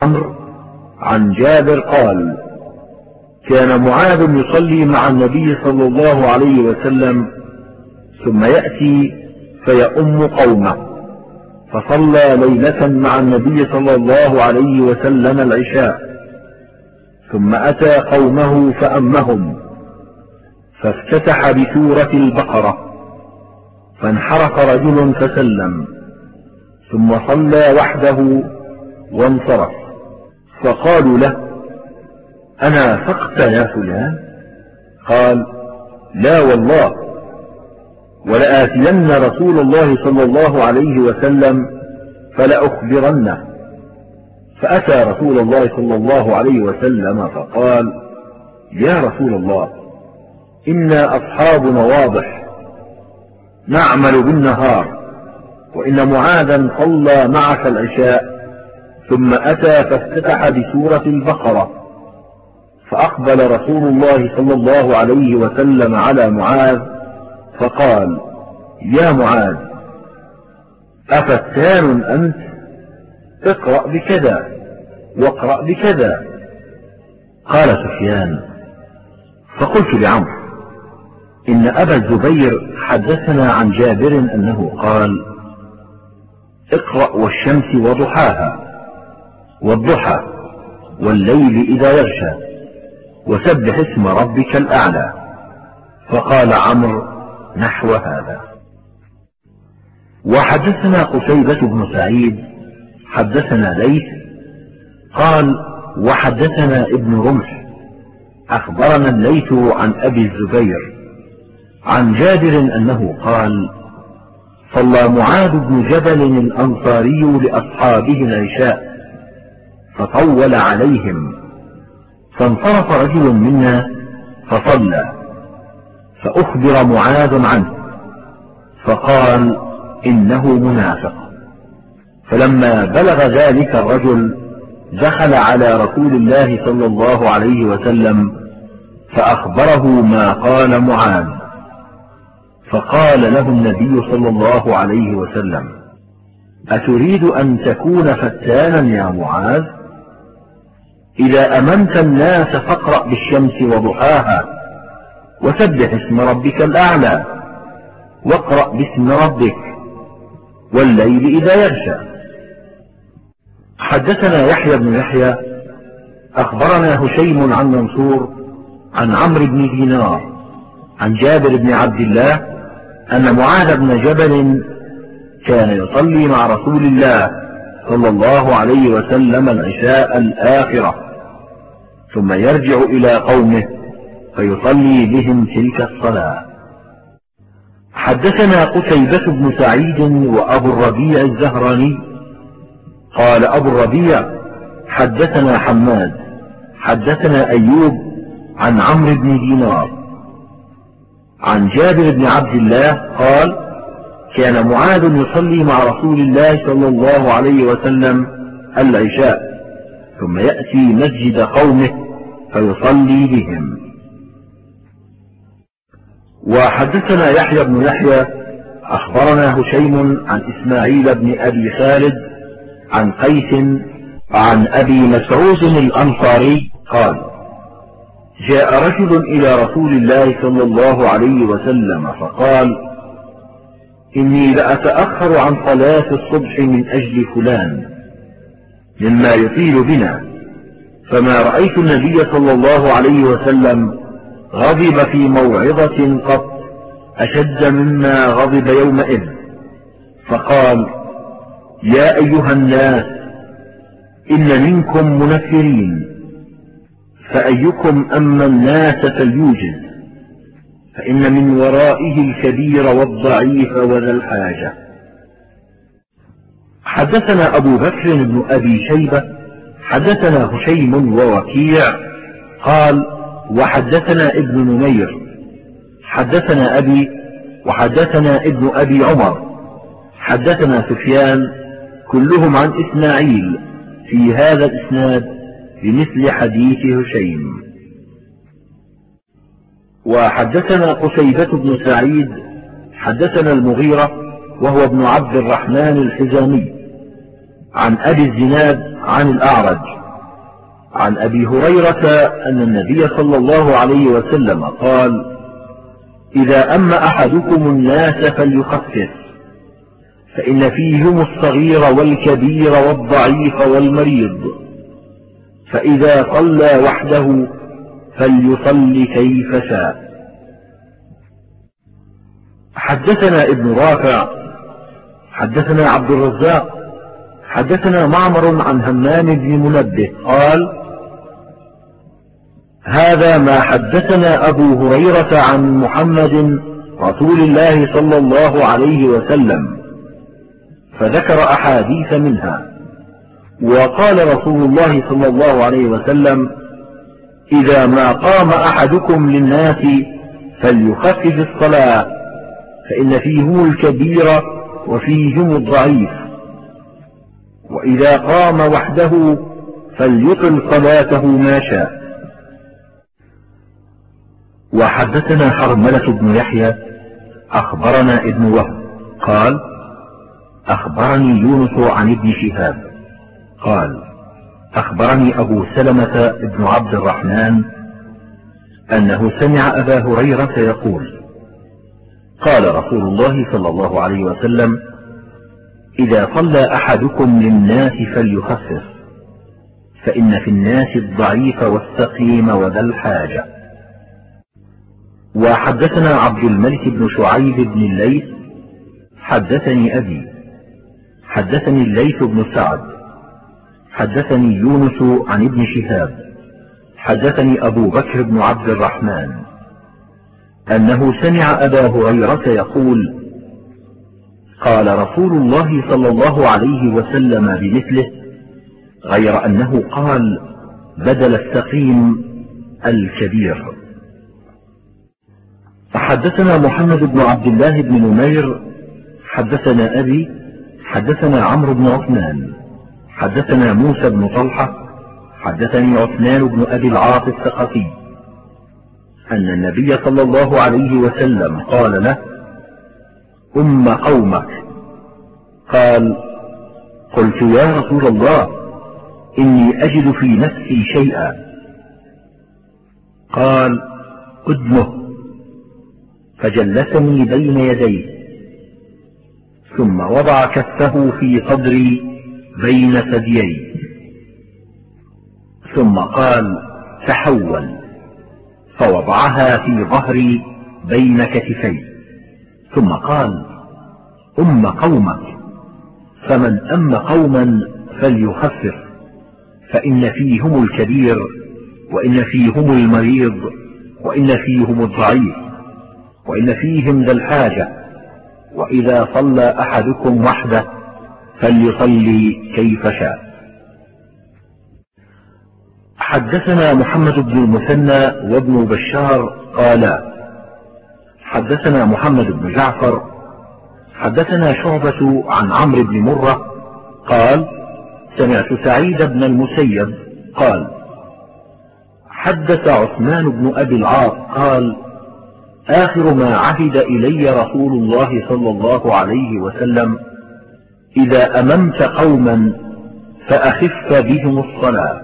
عمرو عن جابر قال: كان معاذ يصلي مع النبي صلى الله عليه وسلم ثم يأتي فيؤم قومه، فصلى ليلة مع النبي صلى الله عليه وسلم العشاء، ثم أتى قومه فأمهم، فافتتح بسورة البقرة، فانحرف رجل فسلم، ثم صلى وحده وانصرف، فقالوا له: أنافقت يا فلان؟ قال: لا والله، ولآتين رسول الله صلى الله عليه وسلم فلأخبرنه. فأتى رسول الله صلى الله عليه وسلم فقال: يا رسول الله، إنا أصحاب واضح نعمل بالنهار، وإن معاذا صلى معك العشاء ثم أتى فافتتح بسورة البقرة، فأقبل رسول الله صلى الله عليه وسلم على معاذ فقال: يا معاذ، أفتان أنت؟ اقرأ بكذا واقرأ بكذا. قال سفيان: فقلت لعمرو: إن أبا الزبير حدثنا عن جابر أنه قال: اقرأ والشمس وضحاها والضحى والليل إذا يغشى وسبح اسم ربك الأعلى. فقال عمرو نحو هذا. وحدثنا قتيبة بن سعيد حدثنا ليث قال: وحدثنا ابن رمح أخبرنا الليث عن أبي الزبير عن جابر أنه قال: صلى معاذ بن جبل الأنصاري لأصحابه العشاء فطول عليهم، فانصرف رجل منا فصلى، فأخبر معاذ عنه فقال: إنه منافق. فلما بلغ ذلك الرجل دخل على رسول الله صلى الله عليه وسلم فأخبره ما قال معاذ، فقال له النبي صلى الله عليه وسلم: أتريد أن تكون فتانا يا معاذ؟ إذا أمنت الناس فاقرأ بالشمس وضحاها وسبح اسم ربك الأعلى واقرأ باسم ربك والليل إذا يغشى. حدثنا يحيى بن يحيى أخبرنا هشيم عن منصور عن عمرو بن دينار عن جابر بن عبد الله أن معاذ بن جبل كان يصلي مع رسول الله صلى الله عليه وسلم العشاء الآخرة، ثم يرجع إلى قومه فيصلي بهم تلك الصلاة. حدثنا قتيبة بن سعيد وأبو الربيع الزهراني قال أبو الربيع: حدثنا حماد حدثنا أيوب عن عمرو بن دينار عن جابر بن عبد الله قال: كان معاذ يصلي مع رسول الله صلى الله عليه وسلم العشاء، ثم يأتي مسجد قومه فيصلي بهم. وحدثنا يحيى بن يحيى أخبرنا هشيم عن إسماعيل بن أبي خالد عن قيس عن أبي مسعود الأنصاري قال: جاء رجل إلى رسول الله صلى الله عليه وسلم فقال: إني لأتأخر عن صلاة الصبح من أجل فلان مما يطيل بنا، فما رأيت النبي صلى الله عليه وسلم غضب في موعظة قط أشد مما غضب يومئذ، فقال: يا أيها الناس، إن منكم منفرين، فأيكم أما الناس فليوجز، فإن من ورائه الكبير والضعيف وذا الحاجة. حدثنا أبو بكر بن أبي شيبة حدثنا هشيم ووكيع قال: وحدثنا ابن نمير حدثنا أبي وحدثنا ابن أبي عمر حدثنا سفيان كلهم عن إسماعيل في هذا الإسناد بمثل حديث هشيم. وحدثنا قتيبة بن سعيد حدثنا المغيرة وهو ابن عبد الرحمن الحزامي عن أبي الزناد عن الأعرج عن أبي هريرة أن النبي صلى الله عليه وسلم قال: إذا أما أحدكم الناس فليخفف، فإن فيهم الصغير والكبير والضعيف والمريض، فإذا صلى وحده فليصل كيف شاء. حدثنا ابن رافع حدثنا عبد الرزاق حدثنا معمر عن همام بن منبه قال: هذا ما حدثنا أبو هريرة عن محمد رسول الله صلى الله عليه وسلم، فذكر أحاديث منها. وقال رسول الله صلى الله عليه وسلم: إذا ما قام أحدكم للناس فليخفف الصلاة، فإن فيهم الكبير وفيهم الضعيف، وإذا قام وحده فليطل صلاته ما شاء. وحدثنا حرملة بن يحيى أخبرنا ابن وهب قال: أخبرني يونس عن ابن شهاب قال: أخبرني أبو سلمة بن عبد الرحمن أنه سمع أبا هريرة يقول: قال رسول الله صلى الله عليه وسلم: إذا صلى أحدكم للناس فليخفف، فإن في الناس الضعيف والسقيم وذا الحاجة. وحدثنا عبد الملك بن شعيب بن الليث حدثني أبي حدثني الليث بن سعد حدثني يونس عن ابن شهاب حدثني أبو بكر بن عبد الرحمن أنه سمع أبا هريرة يقول: قال رسول الله صلى الله عليه وسلم بمثله، غير أنه قال بدل السقيم الكبير. حدثنا محمد بن عبد الله بن نمير حدثنا أبي حدثنا عمرو بن عثمان حدثنا موسى بن طلحة حدثني عثمان بن أبي العاص الثقفي أن النبي صلى الله عليه وسلم قال له: أم قومك. قال: قلت يا رسول الله، إني أجد في نفسي شيئا. قال: أدمه. فجلسني بين يديه، ثم وضع كفه في صدري بين ثديي، ثم قال: تحول، فوضعها في ظهري بين كتفي، ثم قال: أم قومك، فمن أم قوما فليخفف، فإن فيهم الكبير، وإن فيهم المريض، وإن فيهم الضعيف، وإن فيهم ذا الحاجة، وإذا صلى أحدكم وحده فليصلي كيف شاء. حدثنا محمد بن المثنى وابن بشار قالا: حدثنا محمد بن جعفر حدثنا شعبة عن عمرو بن مرة قال: سمعت سعيد بن المسيب قال: حدث عثمان بن أبي العاص قال: آخر ما عهد إلي رسول الله صلى الله عليه وسلم: إذا أممت قوما فأخف بهم الصلاة.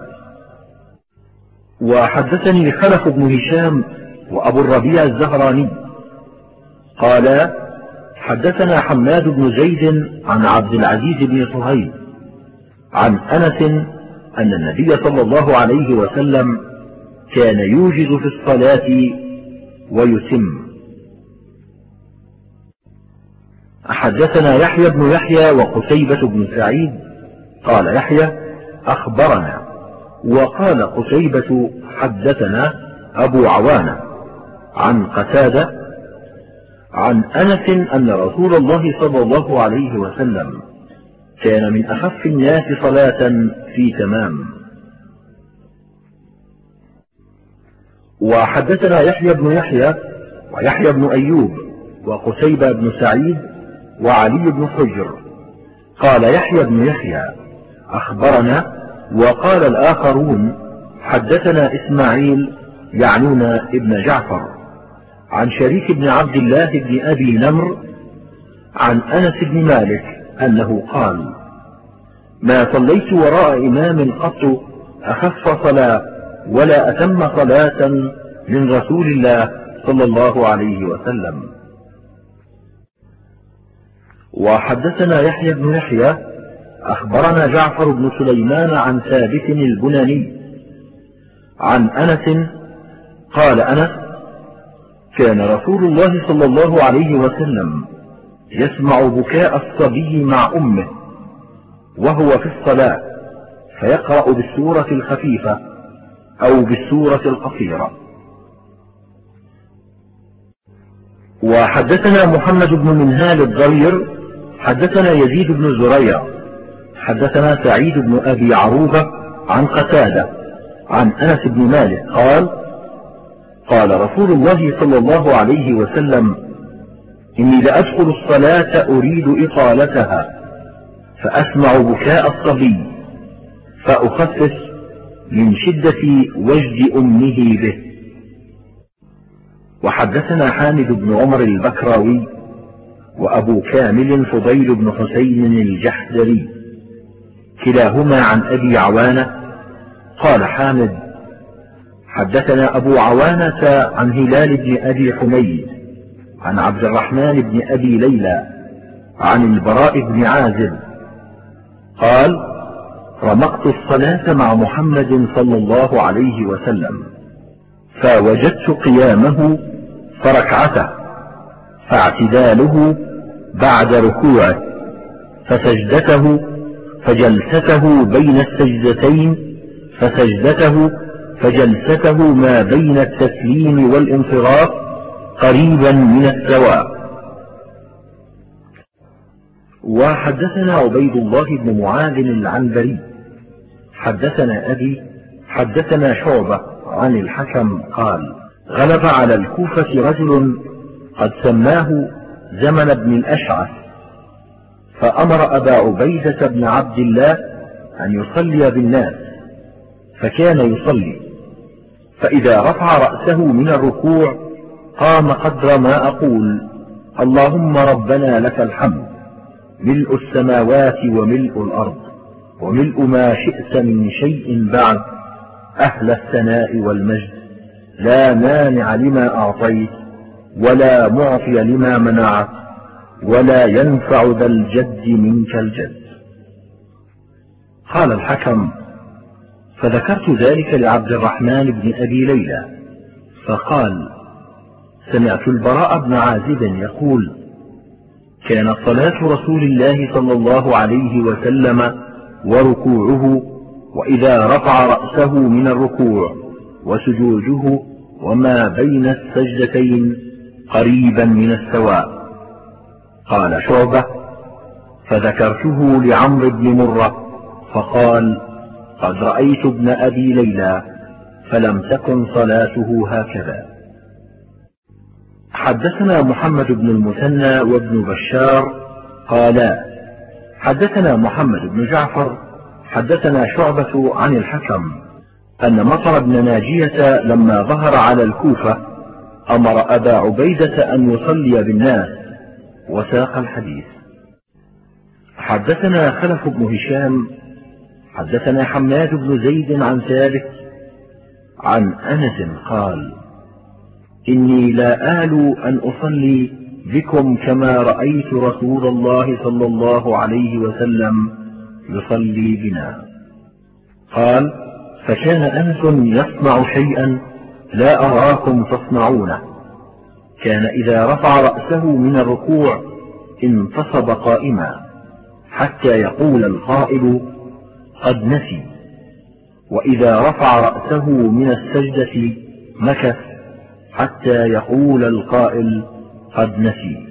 وحدثني خلف بن هشام وأبو الربيع الزهراني قال: حدثنا حماد بن زيد عن عبد العزيز بن صهيب عن أنس أن النبي صلى الله عليه وسلم كان يوجز في الصلاة ويتم. حدثنا يحيى بن يحيى وقتيبة بن سعيد قال يحيى: أخبرنا، وقال قتيبة: حدثنا أبو عوانة عن قتادة عن أنس أن رسول الله صلى الله عليه وسلم كان من أخف الناس صلاة في تمام. وحدثنا يحيى بن يحيى ويحيى بن أيوب وقتيبة بن سعيد وعلي بن حجر قال يحيى بن يحيى: أخبرنا، وقال الآخرون: حدثنا إسماعيل يعنون ابن جعفر عن شريك بن عبد الله بن أبي نمر عن أنس بن مالك أنه قال: ما صليت وراء إمام قط أخف صلاة ولا أتم صلاة من رسول الله صلى الله عليه وسلم. وحدثنا يحيى بن يحيى أخبرنا جعفر بن سليمان عن ثابت البناني عن أنس قال أنس: كان رسول الله صلى الله عليه وسلم يسمع بكاء الصبي مع أمه وهو في الصلاة فيقرأ بالسورة الخفيفة أو بالسورة القصيرة. وحدثنا محمد بن منهال الضرير حدثنا يزيد بن زريع حدثنا سعيد بن أبي عروبة عن قتادة عن أنس بن مالك قال: قال رسول الله صلى الله عليه وسلم: إني لأدخل الصلاة أريد إطالتها فأسمع بكاء الصبي فأخفف من شدة وجد أمه به. وحدثنا حامد بن عمر البكراوي وأبو كامل فضيل بن حسين الجحدري كلاهما عن أبي عوانة قال حامد: حدثنا أبو عوانة عن هلال بن أبي حميد عن عبد الرحمن بن أبي ليلى عن البراء بن عازب قال: رمقت الصلاة مع محمد صلى الله عليه وسلم فوجدت قيامه فركعته فاعتداله بعد ركوعه فسجدته فجلسته بين السجدتين فسجدته فجلسته ما بين التسليم والانصراف قريبا من السواء. وحدثنا عبيد الله بن معاذ العنبري حدثنا أبي حدثنا شعبة عن الحكم قال: غلب على الكوفة رجل قد سماه زمن بن الأشعث فأمر أبا عبيدة بن عبد الله أن يصلي بالناس فكان يصلي، فإذا رفع رأسه من الركوع قام قدر ما أقول: اللهم ربنا لك الحمد ملء السماوات وملء الأرض وملء ما شئت من شيء بعد أهل الثناء والمجد لا مانع لما أعطيت ولا معطي لما منعت ولا ينفع ذا الجد منك الجد. قال الحكم: فذكرت ذلك لعبد الرحمن بن أبي ليلى فقال: سمعت البراء بن عازب يقول: كانت صلاة رسول الله صلى الله عليه وسلم وركوعه وإذا رفع رأسه من الركوع وسجوده وما بين السجدتين قريبا من السواء. قال شعبة: فذكرته لعمرو بن مرة فقال: قد رأيت ابن أبي ليلى فلم تكن صلاته هكذا. حدثنا محمد بن المثنى وابن بشار قالا: حدثنا محمد بن جعفر حدثنا شعبة عن الحكم أن مطر بن ناجية لما ظهر على الكوفة أمر أبا عبيدة أن يصلي بالناس وساق الحديث. حدثنا خلف بن هشام حدثنا حماد بن زيد عن ثابت عن أنس قال: إني لا آل أن أصلي بكم كما رأيت رسول الله صلى الله عليه وسلم يصلي بنا. قال: فكان أنس يصنع شيئا لا أراكم تصنعونه، كان إذا رفع رأسه من الركوع انتصب قائما حتى يقول القائل: قد نسي، وإذا رفع رأسه من السجدة مكث حتى يقول القائل: قد نسي.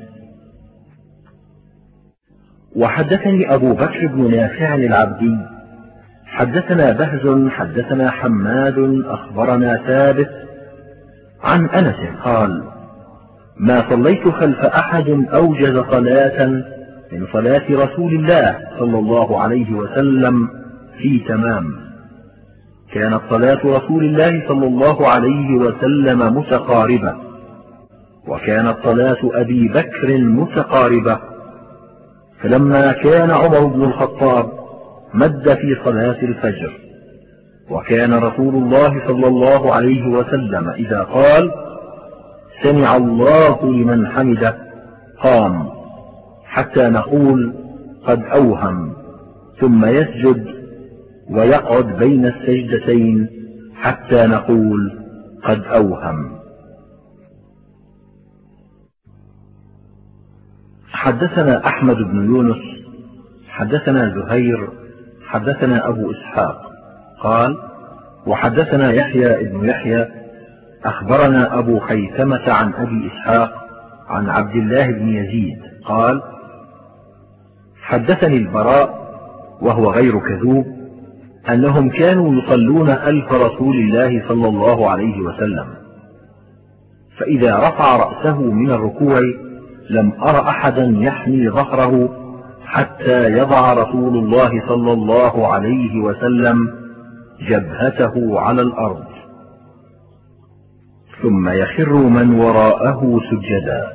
وحدثني أبو بكر بن نافع العبدي حدثنا بهز حدثنا حماد أخبرنا ثابت عن أنس قال: ما صليت خلف أحد أوجز صلاة من صلاة رسول الله صلى الله عليه وسلم في تمام. كانت صلاة رسول الله صلى الله عليه وسلم متقاربة، وكانت صلاة أبي بكر متقاربة، فلما كان عمر بن الخطاب مد في صلاة الفجر. وكان رسول الله صلى الله عليه وسلم إذا قال سمع الله لمن حمده قام حتى نقول قد أوهم، ثم يسجد ويقعد بين السجدتين حتى نقول قد أوهم. حدثنا أحمد بن يونس حدثنا زهير حدثنا أبو إسحاق قال وحدثنا يحيى بن يحيى أخبرنا أبو خيثمة عن أبي إسحاق عن عبد الله بن يزيد قال حدثني البراء وهو غير كذوب أنهم كانوا يصلون خلف رسول الله صلى الله عليه وسلم، فإذا رفع رأسه من الركوع لم أر أحدا يحمي ظهره حتى يضع رسول الله صلى الله عليه وسلم جبهته على الأرض، ثم يخر من وراءه سجدا.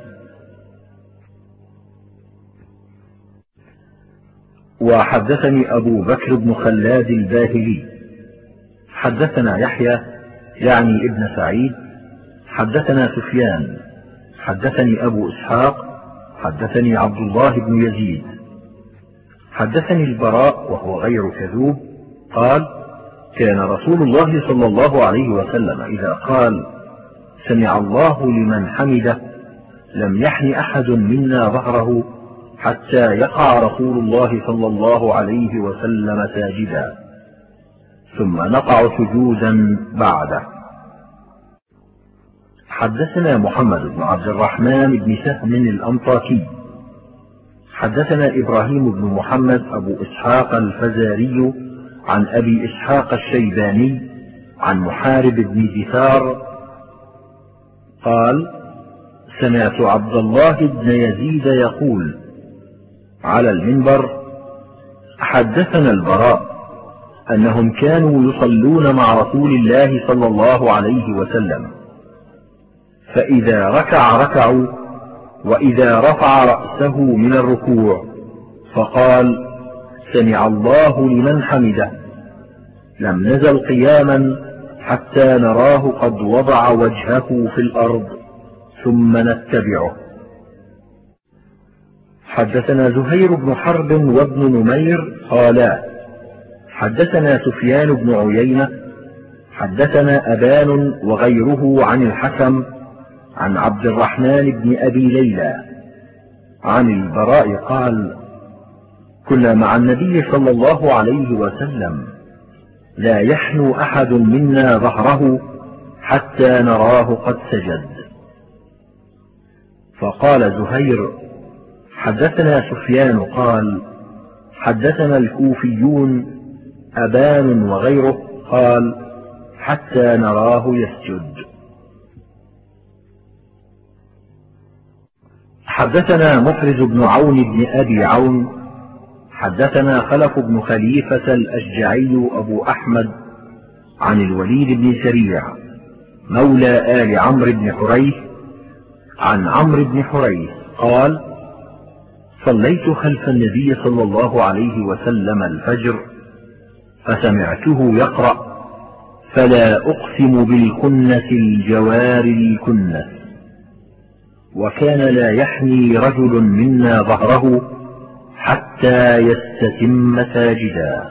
وحدثني أبو بكر بن خلاد الباهلي حدثنا يحيى يعني ابن سعيد حدثنا سفيان حدثني أبو إسحاق حدثني عبد الله بن يزيد حدثني البراء وهو غير كذوب قال كان رسول الله صلى الله عليه وسلم إذا قال سمع الله لمن حمده لم يحن أحد منا ظهره حتى يقع رسول الله صلى الله عليه وسلم ساجدا، ثم نقع سجودا بعده. حدثنا محمد بن عبد الرحمن بن سهم الأنطاكي حدثنا إبراهيم بن محمد أبو إسحاق الفزاري عن أبي إسحاق الشيباني عن محارب بن دثار قال سمعت عبد الله بن يزيد يقول على المنبر حدثنا البراء أنهم كانوا يصلون مع رسول الله صلى الله عليه وسلم، فإذا ركع ركعوا، وإذا رفع رأسه من الركوع فقال سمع الله لمن حمده لم نزل قياما حتى نراه قد وضع وجهه في الأرض ثم نتبعه. حدثنا زهير بن حرب وابن نمير قالا حدثنا سفيان بن عيينة حدثنا أبان وغيره عن الحكم عن عبد الرحمن بن أبي ليلى عن البراء قال كنا مع النبي صلى الله عليه وسلم لا يحنو أحد منا ظهره حتى نراه قد سجد. فقال زهير حدثنا سفيان قال حدثنا الكوفيون أبان وغيره قال حتى نراه يسجد. حدثنا محرز بن عون بن أبي عون حدثنا خلف بن خليفة الأشجعي أبو أحمد عن الوليد بن سريع مولى آل عمرو بن حريث عن عمرو بن حريث قال صليت خلف النبي صلى الله عليه وسلم الفجر فسمعته يقرأ فلا أقسم بالكنس الجوار الكنس، وكان لا يحني رجل منا ظهره حتى يستتم ساجدا.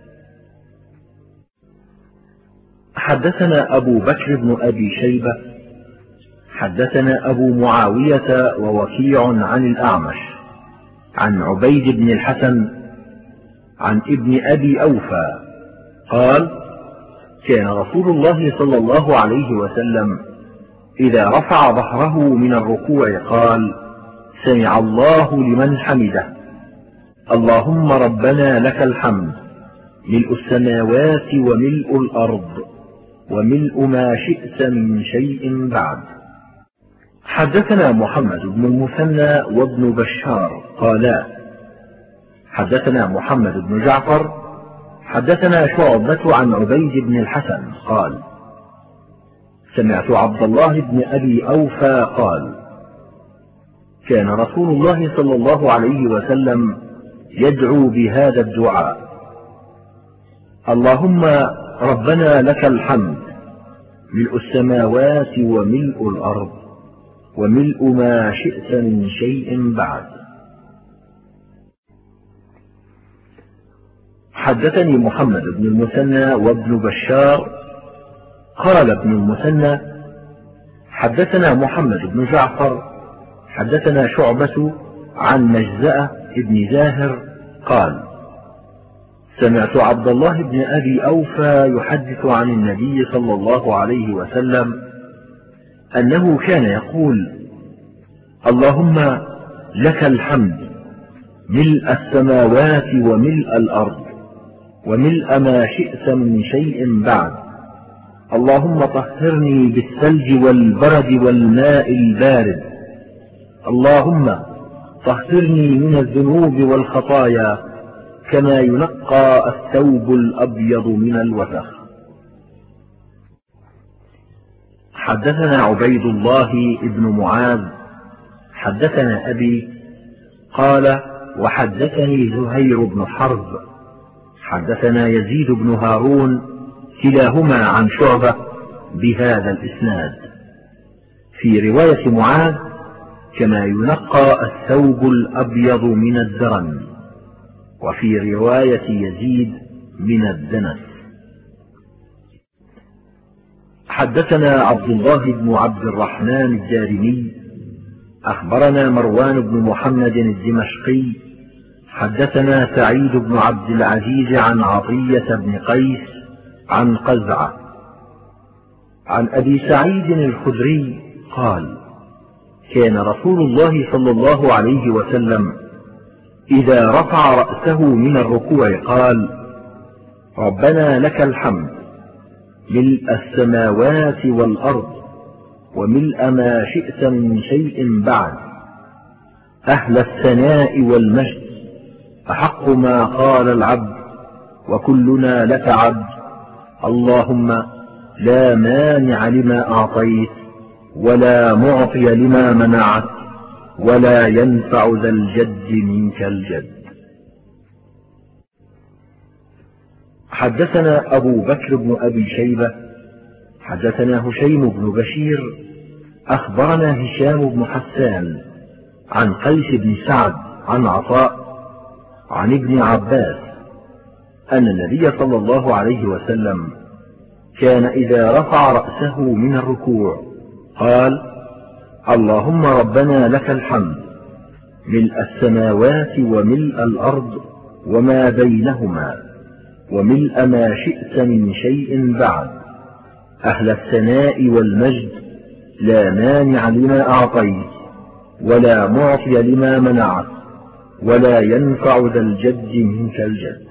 حدثنا أبو بكر بن أبي شيبة حدثنا أبو معاوية ووكيع عن الأعمش عن عبيد بن الحسن عن ابن أبي أوفى قال كان رسول الله صلى الله عليه وسلم إذا رفع ظهره من الركوع قال سمع الله لمن حمده اللهم ربنا لك الحمد ملء السماوات وملء الأرض وملء ما شئت من شيء بعد. حدثنا محمد بن المثنى وابن بشار قالا حدثنا محمد بن جعفر حدثنا شعبة عن عبيد بن الحسن قال سمعت عبد الله بن أبي أوفى قال كان رسول الله صلى الله عليه وسلم يدعو بهذا الدعاء اللهم ربنا لك الحمد ملء السماوات وملء الأرض وملء ما شئت من شيء بعد. حدثني محمد بن المثنى وابن بشار قال ابن المثنى حدثنا محمد بن جعفر حدثنا شعبة عن مجزأة بن زاهر قال سمعت عبد الله بن أبي أوفى يحدث عن النبي صلى الله عليه وسلم أنه كان يقول اللهم لك الحمد ملء السماوات وملء الأرض وملء ما شئت من شيء بعد. اللهم طهرني بالثلج والبرد والماء البارد. اللهم طهرني من الذنوب والخطايا كما ينقى الثوب الأبيض من الوسخ. حدثنا عبيد الله بن معاذ حدثنا أبي قال وحدثني زهير بن حرب حدثنا يزيد بن هارون كلاهما عن شعبة بهذا الإسناد في رواية معاذ كما ينقى الثوب الأبيض من الدرن، وفي رواية يزيد من الدنس. حدثنا عبد الله بن عبد الرحمن الدارمي أخبرنا مروان بن محمد الدمشقي حدثنا سعيد بن عبد العزيز عن عطية بن قيس عن قزعة عن أبي سعيد الخدري قال كان رسول الله صلى الله عليه وسلم إذا رفع رأسه من الركوع قال ربنا لك الحمد ملء السماوات والأرض وملء ما شئت من شيء بعد، أهل الثناء والمجد، أحق ما قال العبد وكلنا لك عبد، اللهم لا مانع لما أعطيت ولا معطي لما منعت ولا ينفع ذا الجد منك الجد. حدثنا أبو بكر بن أبي شيبة حدثنا هشيم بن بشير أخبرنا هشام بن حسان عن قيس بن سعد عن عطاء عن ابن عباس أن النبي صلى الله عليه وسلم كان إذا رفع رأسه من الركوع قال اللهم ربنا لك الحمد ملء السماوات وملء الأرض وما بينهما وملء ما شئت من شيء بعد، أهل الثناء والمجد، لا مانع لما أعطيت ولا معطي لما منعت ولا ينفع ذا الجد منك الجد.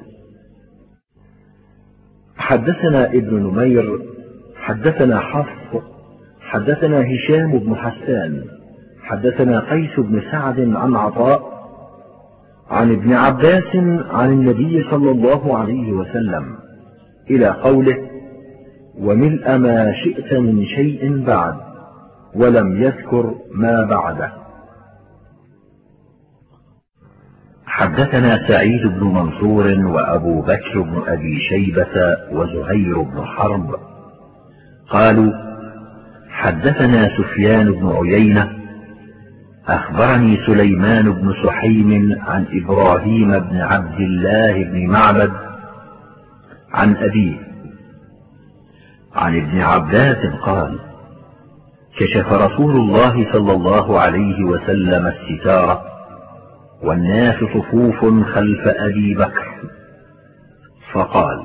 حدثنا ابن نمير حدثنا حفص حدثنا هشام بن حسان حدثنا قيس بن سعد عن عطاء عن ابن عباس عن النبي صلى الله عليه وسلم إلى قوله وملء ما شئت من شيء بعد، ولم يذكر ما بعده. حدثنا سعيد بن منصور وأبو بكر بن أبي شيبة وزهير بن حرب قالوا حدثنا سفيان بن عيينة أخبرني سليمان بن سحيم عن إبراهيم بن عبد الله بن معبد عن أبيه عن ابن عباس قال كشف رسول الله صلى الله عليه وسلم الستارة والناس صفوف خلف أبي بكر فقال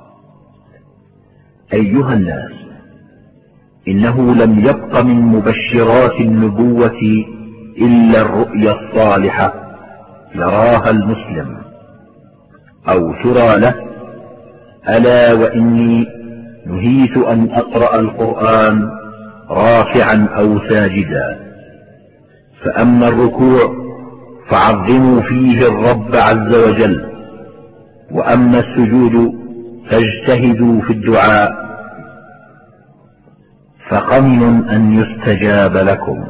أيها الناس إنه لم يبق من مبشرات النبوة إلا الرؤيا الصالحة يراها المسلم أو ترى له، ألا وإني نهيت أن أقرأ القرآن رافعا أو ساجدا، فأما الركوع فعظموا فيه الرب عز وجل، وأما السجود فاجتهدوا في الدعاء، فقمن أن يستجاب لكم.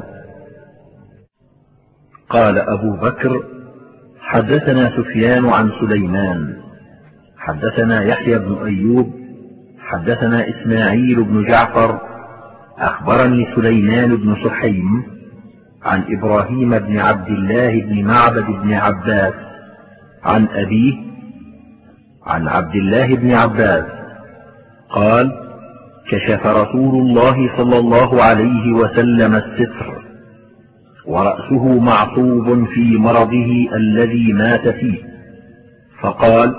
قال أبو بكر حدثنا سفيان عن سليمان حدثنا يحيى بن أيوب حدثنا إسماعيل بن جعفر أخبرني سليمان بن سحيم عن إبراهيم بن عبد الله بن معبد بن عباس عن أبيه عن عبد الله بن عباس قال: كشف رسول الله صلى الله عليه وسلم الستر ورأسه معصوب في مرضه الذي مات فيه، فقال: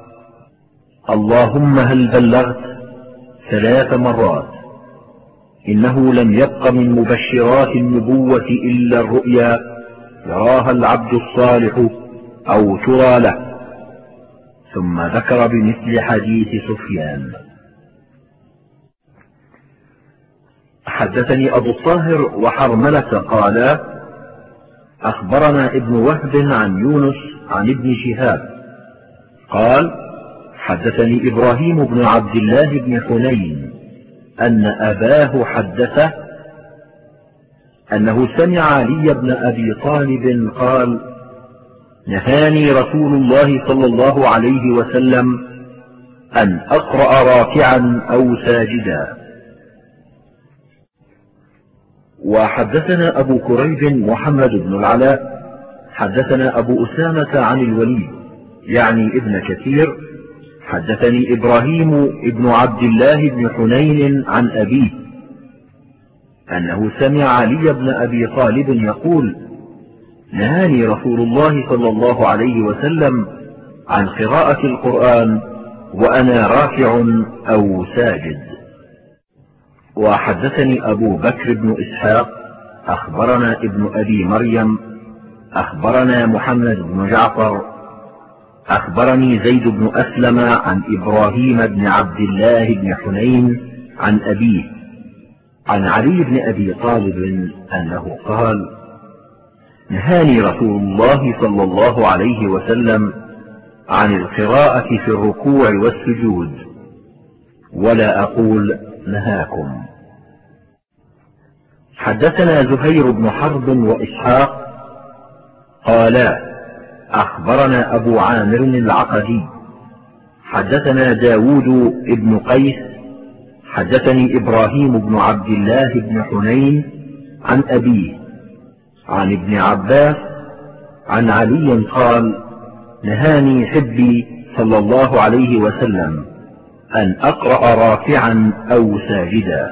اللهم هل بلغت 3 مرات. إنه لم يبق من مبشرات النبوة إلا الرؤيا يراها العبد الصالح أو ترى له. ثم ذكر بمثل حديث سفيان. حدثني أبو الطاهر وحرملة قالا: أخبرنا ابن وهب عن يونس عن ابن شهاب قال: حدثني إبراهيم بن عبد الله بن حنين أن أباه حدثه أنه سمع علي بن أبي طالب قال: نهاني رسول الله صلى الله عليه وسلم أن أقرأ راكعا أو ساجدا. وحدثنا أبو كريب محمد بن العلاء حدثنا أبو أسامة عن الوليد يعني ابن كثير حدثني إبراهيم ابن عبد الله بن حنين عن أبيه أنه سمع علي بن أبي طالب يقول: نهاني رسول الله صلى الله عليه وسلم عن قراءة القرآن وأنا راكع أو ساجد. وحدثني أبو بكر بن إسحاق أخبرنا ابن أبي مريم أخبرنا محمد بن جعفر أخبرني زيد بن أسلم عن إبراهيم بن عبد الله بن حنين عن أبيه عن علي بن أبي طالب أنه قال: نهاني رسول الله صلى الله عليه وسلم عن القراءة في الركوع والسجود، ولا أقول نهاكم. حدثنا زهير بن حرب وإسحاق قالا: أخبرنا أبو عامر العقدي حدثنا داود بن قيس حدثني إبراهيم بن عبد الله بن حنين عن أبيه عن ابن عباس عن علي قال: نهاني حبي صلى الله عليه وسلم أن أقرأ رافعا أو ساجدا.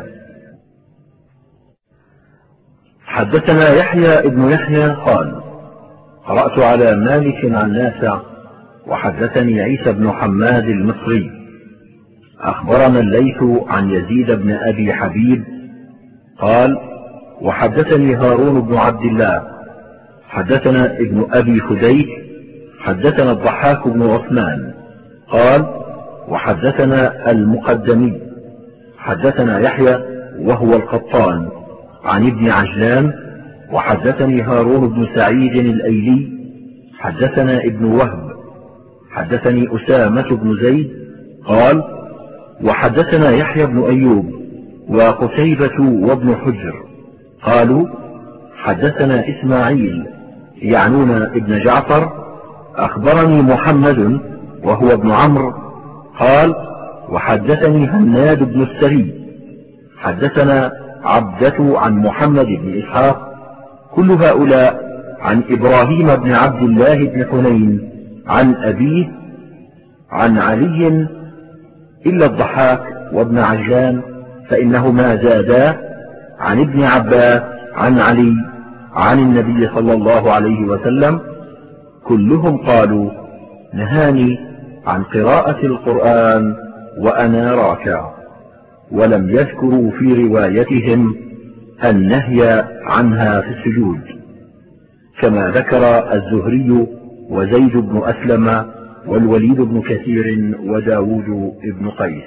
حدثنا يحيى ابن يحيى قال: قرأت على مالك عن نافع وحدثني عيسى بن حماد المصري أخبرنا الليث عن يزيد بن أبي حبيب قال: وحدثني هارون بن عبد الله حدثنا ابن أبي فديك حدثنا الضحاك بن عثمان قال: وحدثنا المقدمي حدثنا يحيى وهو القطان عن ابن عجلان وحدثني هارون بن سعيد الأيلي حدثنا ابن وهب حدثني أسامة بن زيد قال: وحدثنا يحيى بن أيوب وقتيبة وابن حجر قالوا: حدثنا إسماعيل يعنون ابن جعفر أخبرني محمد وهو ابن عمرو قال: وحدثني هناد بن السري حدثنا عبدة عن محمد بن إسحاق كل هؤلاء عن إبراهيم بن عبد الله بن حنين عن أبيه عن علي إلا الضحاك وابن عجلان فإنهما زادا عن ابن عباس عن علي عن النبي صلى الله عليه وسلم كلهم قالوا: نهاني عن قراءة القرآن وأنا راكع، ولم يذكروا في روايتهم النهي عنها في السجود، كما ذكر الزهري وزيد بن أسلم والوليد بن كثير وداود بن قيس.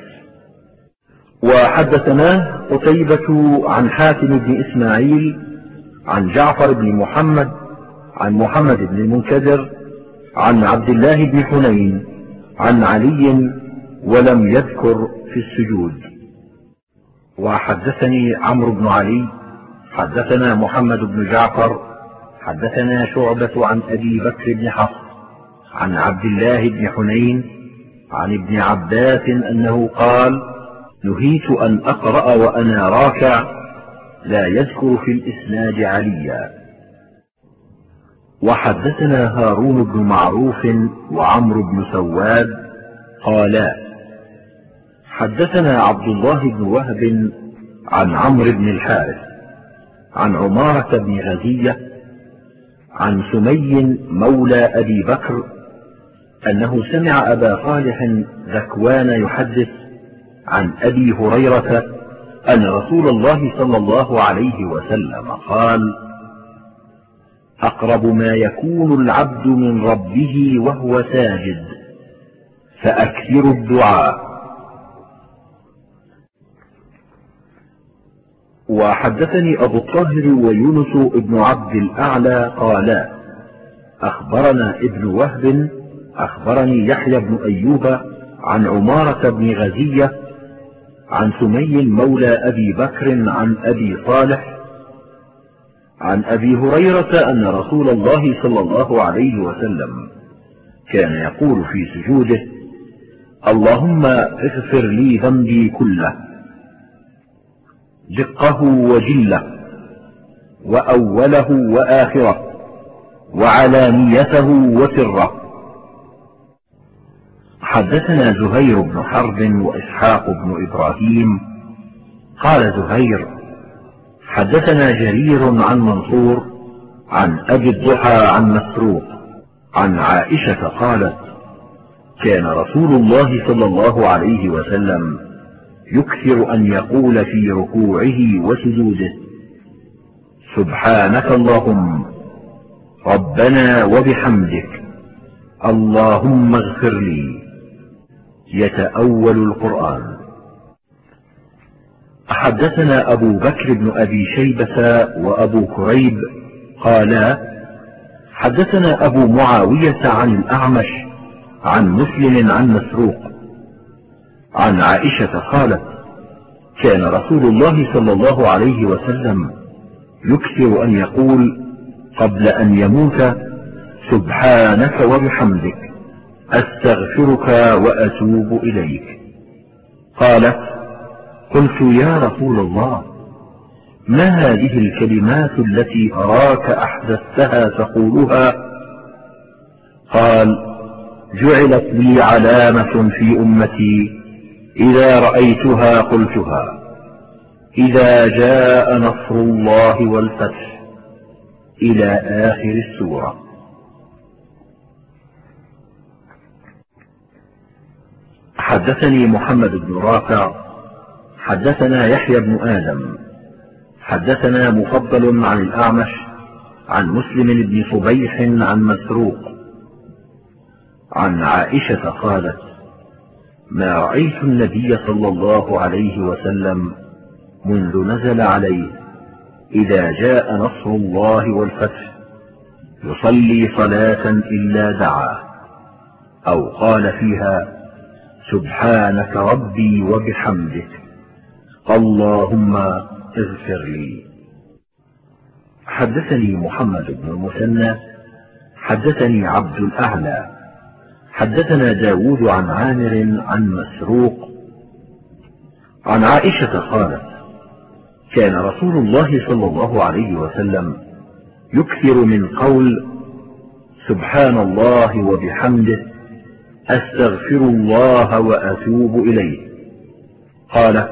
وحدثنا قتيبة عن حاتم بن إسماعيل عن جعفر بن محمد عن محمد بن المنكدر عن عبد الله بن حنين عن علي ولم يذكر في السجود. وحدثني عمرو بن علي حدثنا محمد بن جعفر حدثنا شعبة عن أبي بكر بن حفص عن عبد الله بن حنين عن ابن عباس أنه قال: نهيت أن أقرأ وأنا راكع، لا يذكر في الإسناد عليا. وحدثنا هارون بن معروف وعمرو بن سواد قالا: حدثنا عبد الله بن وهب عن عمرو بن الحارث عن عمارة بن غزية عن سمي مولى أبي بكر أنه سمع أبا صالح ذكوان يحدث عن أبي هريرة أن رسول الله صلى الله عليه وسلم قال: أقرب ما يكون العبد من ربه وهو ساجد فأكثر الدعاء. وحدثني أبو الطاهر ويونس بن عبد الأعلى قالا: أخبرنا ابن وهب أخبرني يحيى بن أيوب عن عمارة بن غزية عن سمي مولى أبي بكر عن أبي صالح عن أبي هريرة أن رسول الله صلى الله عليه وسلم كان يقول في سجوده: اللهم اغفر لي ذنبي كله، دقه وجله، وأوله وآخره، وعلانيته وسره. حدثنا زهير بن حرب وإسحاق بن إبراهيم قال زهير: حدثنا جرير عن منصور عن أبي الضحى عن مسروق عن عائشة قالت: كان رسول الله صلى الله عليه وسلم يكثر أن يقول في ركوعه وسجوده: سبحانك اللهم ربنا وبحمدك اللهم اغفر لي، يتأول القرآن. حدثنا أبو بكر بن أبي شيبة وأبو كريب قالا: حدثنا أبو معاوية عن الأعمش عن مسلم عن مسروق عن عائشة قالت: كان رسول الله صلى الله عليه وسلم يكثر أن يقول قبل أن يموت: سبحانك وبحمدك أستغفرك وأتوب إليك. قالت: قلت يا رسول الله، ما هذه الكلمات التي أراك أحدثتها تقولها؟ قال: جعلت لي علامة في أمتي إذا رأيتها قلتها: إذا جاء نصر الله والفتح، إلى آخر السورة. حدثني محمد بن رافع حدثنا يحيى بن آدم حدثنا مفضل عن الأعمش عن مسلم بن صبيح عن مسروق عن عائشة قالت: ما رأيت النبي صلى الله عليه وسلم منذ نزل عليه إذا جاء نصر الله والفتح يصلي صلاة إلا دعا، أو قال فيها: سبحانك ربي وبحمدك اللهم اغفر لي. حدثني محمد بن المثنى حدثني عبد الأعلى حدثنا داود عن عامر عن مسروق عن عائشة قالت: كان رسول الله صلى الله عليه وسلم يكثر من قول سبحان الله وبحمده أستغفر الله وأتوب إليه. قالت: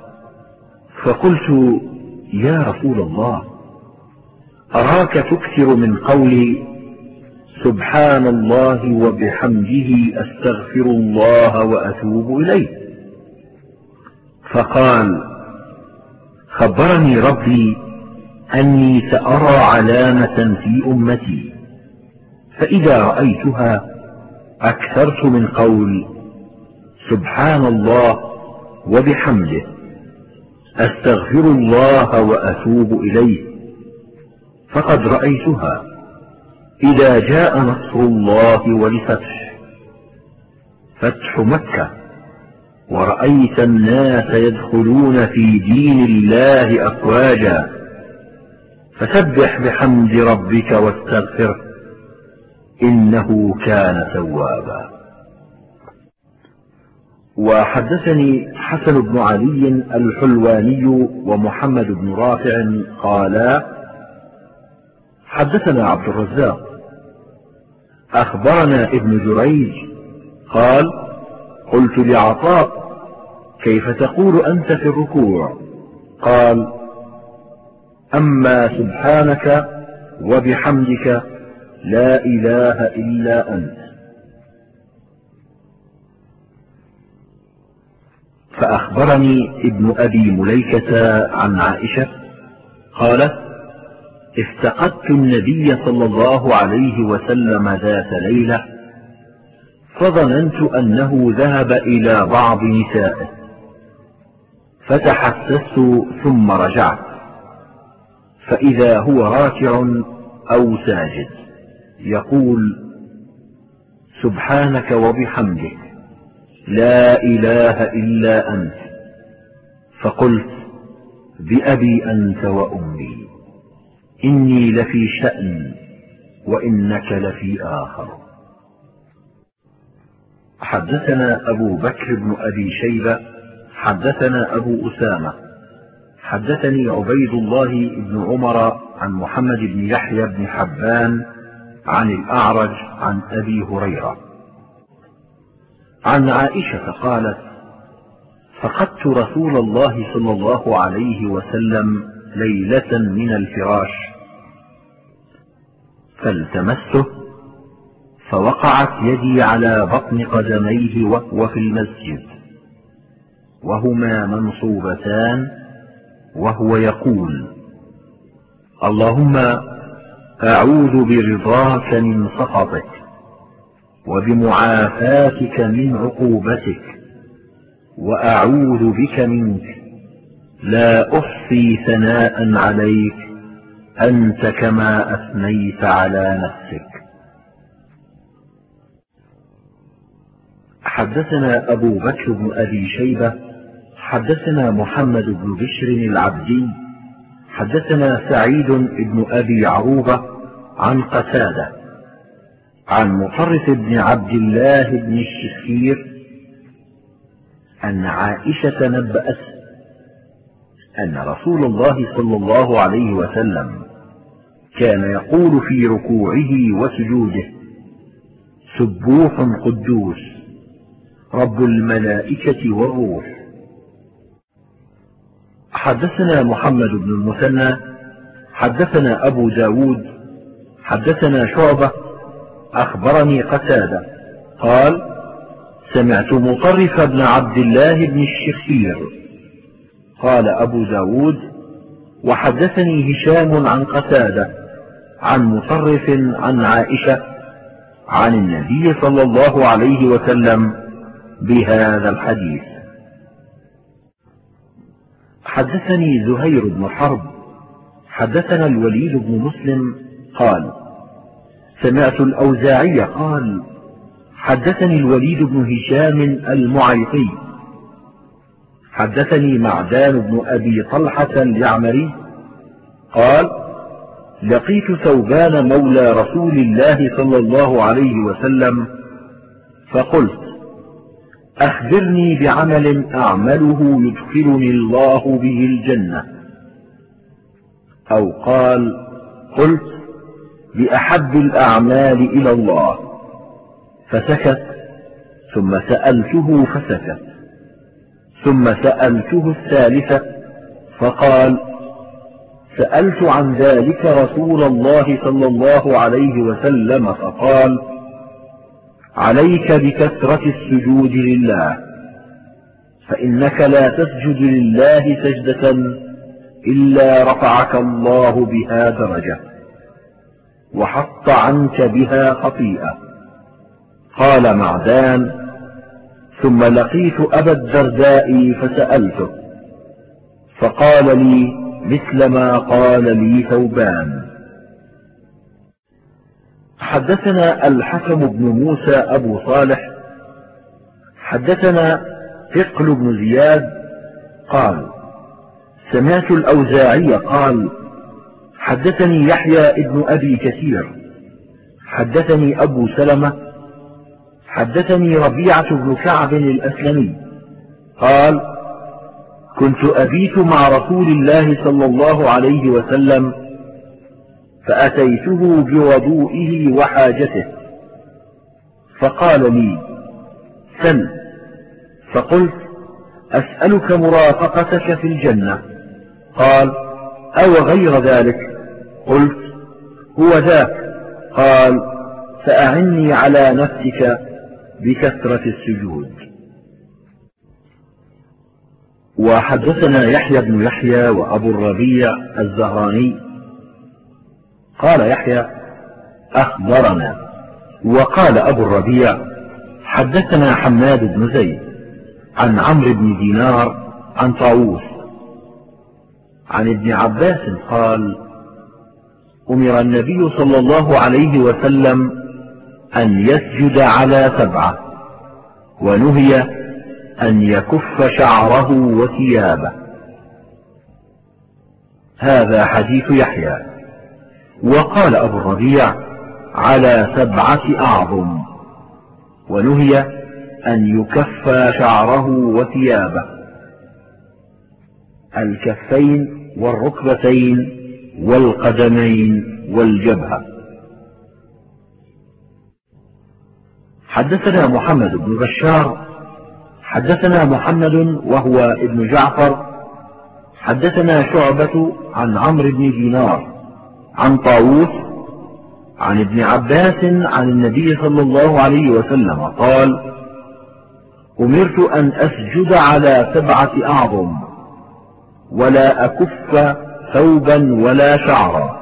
فقلت يا رسول الله، أراك تكثر من قول سبحان الله وبحمده أستغفر الله وأتوب إليه. فقال: خبرني ربي أني سأرى علامة في أمتي، فإذا رأيتها أكثرت من قول سبحان الله وبحمده أستغفر الله وأتوب إليه، فقد رأيتها إذا جاء نصر الله والفتح، فتح مكة، ورأيت الناس يدخلون في دين الله أفواجا، فسبح بحمد ربك واستغفره إنه كان توابا. وحدثني حسن بن علي الحلواني ومحمد بن رافع قالا حدثنا عبد الرزاق أخبرنا ابن جريج قال قلت لعطاء كيف تقول أنت في الركوع؟ قال أما سبحانك وبحمدك لا إله إلا أنت. فأخبرني ابن أبي مليكة عن عائشة قالت افتقدت النبي صلى الله عليه وسلم ذات ليلة فظننت أنه ذهب إلى بعض نسائه فتحسست ثم رجعت فإذا هو راكع أو ساجد يقول سبحانك وبحمدك لا إله إلا أنت. فقلت بأبي أنت وأمي إني لفي شأن وإنك لفي آخر. حدثنا أبو بكر بن أبي شيبة حدثنا أبو أسامة حدثني عبيد الله بن عمر عن محمد بن يحيى بن حبان عن الأعرج عن أبي هريرة عن عائشة قالت فقدت رسول الله صلى الله عليه وسلم ليلة من الفراش فالتمسته فوقعت يدي على بطن قدميه وهو في المسجد وهما منصوبتان وهو يقول اللهم أعوذ برضاك من سخطك وبمعافاتك من عقوبتك وأعوذ بك منك لا أحصي ثناء عليك أنت كما أثنيت على نفسك. حدثنا أبو بكر بن أبي شيبة حدثنا محمد بن بشر العبدي حدثنا سعيد بن أبي عروبة عن قتادة عن مطرف بن عبد الله بن الشخير أن عائشة نبأت أن رسول الله صلى الله عليه وسلم كان يقول في ركوعه وسجوده سبوح قدوس رب الملائكة والروح. حدثنا محمد بن المثنى حدثنا أبو داود حدثنا شعبة أخبرني قتادة قال سمعت مطرف بن عبد الله بن الشخير قال أبو داود وحدثني هشام عن قتادة عن مطرف عن عائشة عن النبي صلى الله عليه وسلم بهذا الحديث. حدثني زهير بن حرب حدثنا الوليد بن مسلم قال سمعت الأوزاعي قال حدثني الوليد بن هشام المعيطي حدثني معدان بن أبي طلحة اليعمري قال لقيت ثوبان مولى رسول الله صلى الله عليه وسلم فقلت أخبرني بعمل أعمله يدخلني الله به الجنة أو قال قلت بأحب الأعمال إلى الله فسكت ثم سألته فسكت ثم سألته الثالثة فقال سألت عن ذلك رسول الله صلى الله عليه وسلم فقال عليك بكثرة السجود لله فإنك لا تسجد لله سجدة إلا رفعك الله بها درجة وحط عنك بها خطيئة. قال معدان ثم لقيت أبا الدرداء فسألته فقال لي مثل ما قال لي ثوبان. حدثنا الحكم بن موسى أبو صالح حدثنا ثقل بن زياد قال سمعت الأوزاعي قال حدثني يحيى ابن أبي كثير حدثني أبو سلمة حدثني ربيعة بن كعب الأسلمي قال: كنت أبيت مع رسول الله صلى الله عليه وسلم، فأتيته بوضوئه وحاجته، فقال لي: سل. فقلت: أسألك مرافقتك في الجنة. قال: أو غير ذلك؟ قلت: هو ذاك. قال: فأعني على نفسك بكثرة السجود. وحدثنا يحيى بن يحيى وأبو الربيع الزهراني قال يحيى: أخبرنا. وقال أبو الربيع: حدثنا حماد بن زيد عن عمرو بن دينار عن طاووس عن ابن عباس قال: أمر النبي صلى الله عليه وسلم أن يسجد على 7، ونهي أن يكف شعره وثيابه. هذا حديث يحيى. وقال أبو الربيع: على 7 أعظم، ونهي أن يكف شعره وثيابه، الكفين والركبتين والقدمين والجبهة. حدثنا محمد بن بشار حدثنا محمد وهو ابن جعفر حدثنا شعبة عن عمرو بن دينار عن طاووس عن ابن عباس عن النبي صلى الله عليه وسلم قال: أمرت أن أسجد على 7 أعظم، ولا أكف ثوبا ولا شعرا.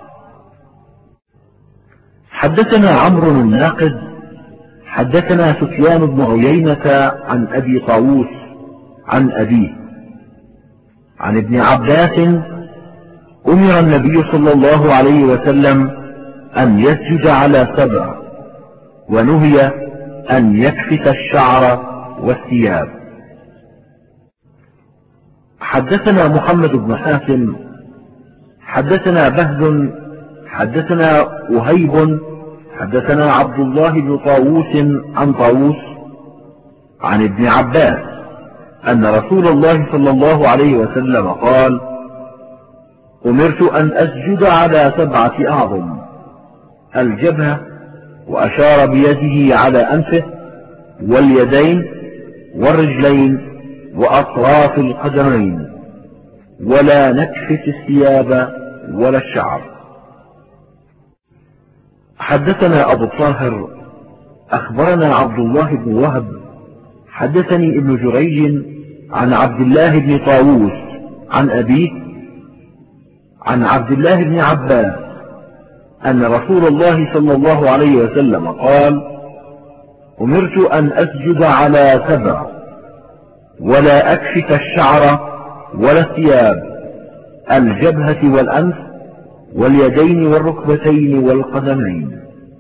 حدثنا عمرو الناقد حدثنا سفيان بن عيينة عن أبي طاووس عن أبيه عن ابن عباس: أمر النبي صلى الله عليه وسلم أن يسجد على 7، ونهي أن يكفت الشعر والثياب. حدثنا محمد بن حاتم حدثنا بهز حدثنا وهيب حدثنا عبد الله بن طاووس عن طاووس عن ابن عباس أن رسول الله صلى الله عليه وسلم قال: أمرت أن أسجد على 7 أعظم، الجبهة، وأشار بيده على أنفه واليدين والرجلين وأطراف القدمين، ولا نكفت الثياب ولا الشعر. حدثنا أبو الطاهر أخبرنا عبد الله بن وهب حدثني ابن جريج عن عبد الله بن طاووس عن أبيه عن عبد الله بن عباس أن رسول الله صلى الله عليه وسلم قال: أمرت أن أسجد على 7، ولا أكفت الشعر ولا الثياب، الجبهة والأنف واليدين والركبتين والقدمين.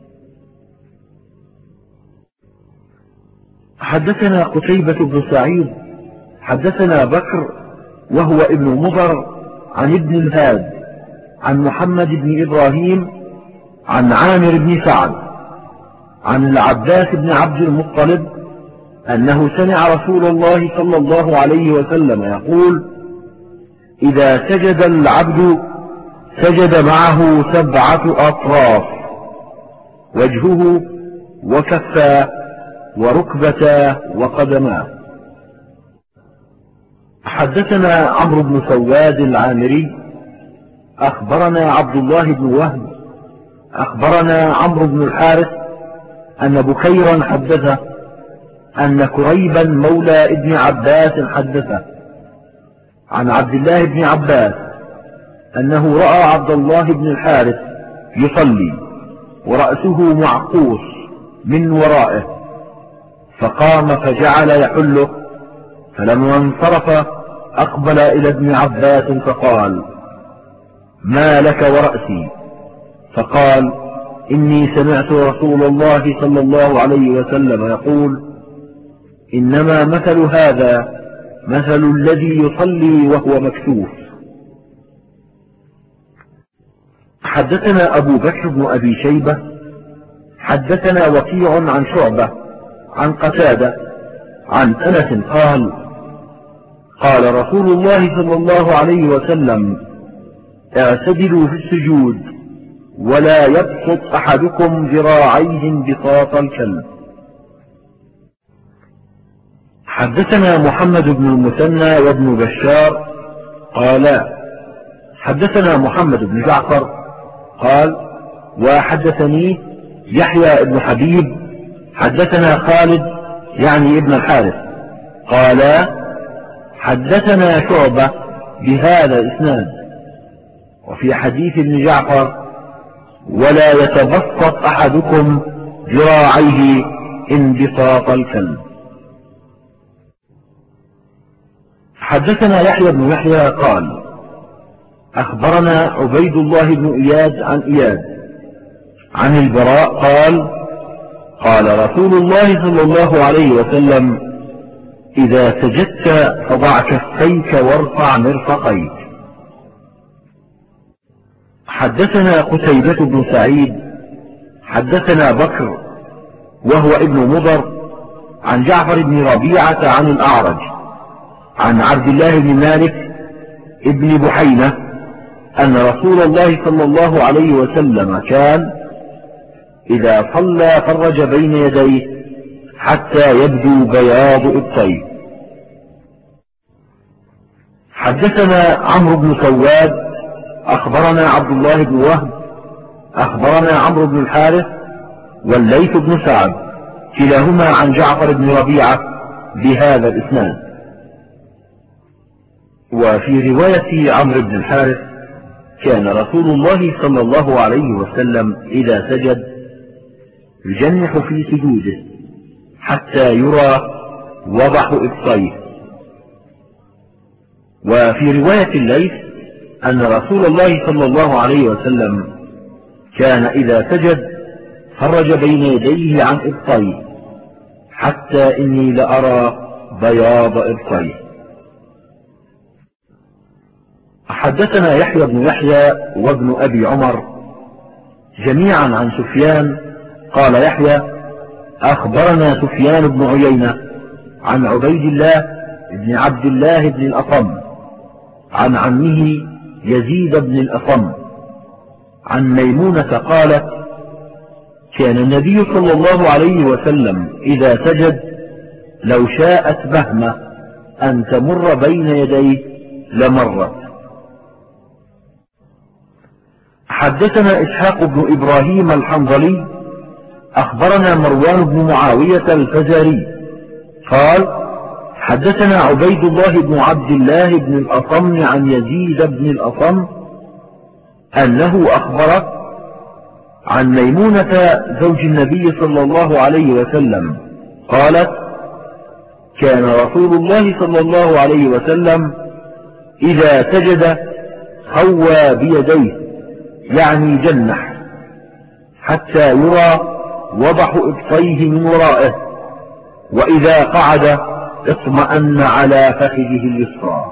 حدثنا قتيبة بن سعيد حدثنا بكر وهو ابن مضر عن ابن الهاد عن محمد بن إبراهيم عن عامر بن سعد عن العباس بن عبد المطلب أنه سمع رسول الله صلى الله عليه وسلم يقول: إذا سجد العبد سجد معه 7 أطراف: وجهه وكفاه وركبتاه وقدماه. حدثنا عمرو بن سواد العامري أخبرنا عبد الله بن وهب أخبرنا عمرو بن الحارث أن بكيرا حدثه أن كريبا مولى ابن عباس حدثه عن عبد الله بن عباس أنه رأى عبد الله بن الحارث يصلي ورأسه معقوس من ورائه، فقام فجعل يحله، فلما انصرف أقبل إلى ابن عباس فقال: ما لك ورأسي؟ فقال: إني سمعت رسول الله صلى الله عليه وسلم يقول: إنما مثل هذا مثل الذي يصلي وهو مكتوف. حدثنا أبو بكر بن أبي شيبة حدثنا وكيع عن شعبة عن قتادة عن أنس قال: قال رسول الله صلى الله عليه وسلم: اعتدلوا في السجود ولا يبسط أحدكم ذراعيه انبساط الكلب. حدثنا محمد بن المثنى وابن بشار قالا حدثنا محمد بن جعفر قال وحدثني يحيى بن حبيب حدثنا خالد يعني ابن الحارث قالا حدثنا شعبة بهذا الإسناد. وفي حديث ابن جعفر: ولا يتبسط أحدكم ذراعيه انبساط الكلب. حدثنا يحيى بن يحيى قال أخبرنا عبيد الله بن إياد عن إياد عن البراء قال: قال رسول الله صلى الله عليه وسلم: إذا سجدت فضع كفيك وارفع مرفقيك. حدثنا قتيبة بن سعيد حدثنا بكر وهو ابن مضر عن جعفر بن ربيعة عن الأعرج عن عبد الله بن مالك ابن بحينة أن رسول الله صلى الله عليه وسلم كان إذا صلى فرج بين يديه حتى يبدو بياض إبطيه. حدثنا عمرو بن سواد أخبرنا عبد الله بن وهب أخبرنا عمرو بن الحارث والليث بن سعد كلاهما عن جعفر بن ربيعة بهذا الإسناد. وفي رواية عمرو بن الحارث: كان رسول الله صلى الله عليه وسلم إذا سجد يجنح في سجوده حتى يرى وضح إبطيه. وفي رواية الليث أن رسول الله صلى الله عليه وسلم كان إذا سجد فرج بين يديه عن إبطيه حتى إني لأرى بياض إبطيه. حدثنا يحيى بن يحيى وابن أبي عمر جميعا عن سفيان قال يحيى أخبرنا سفيان بن عيينة عن عبيد الله بن عبد الله بن الأصم عن عمه يزيد بن الأصم عن ميمونة قالت: كان النبي صلى الله عليه وسلم إذا سجد لو شاءت بهمة أن تمر بين يديه لمرت. حدثنا إسحاق بن إبراهيم الحنظلي أخبرنا مروان بن معاوية الفزاري قال حدثنا عبيد الله بن عبد الله بن الأصم عن يزيد بن الأصم أنه أخبره عن ميمونة زوج النبي صلى الله عليه وسلم قالت: كان رسول الله صلى الله عليه وسلم إذا سجد خوى بيديه يعني جنح حتى يرى وضح إبطيه من ورائه، وإذا قعد اطمأن على فخذه اليسرى.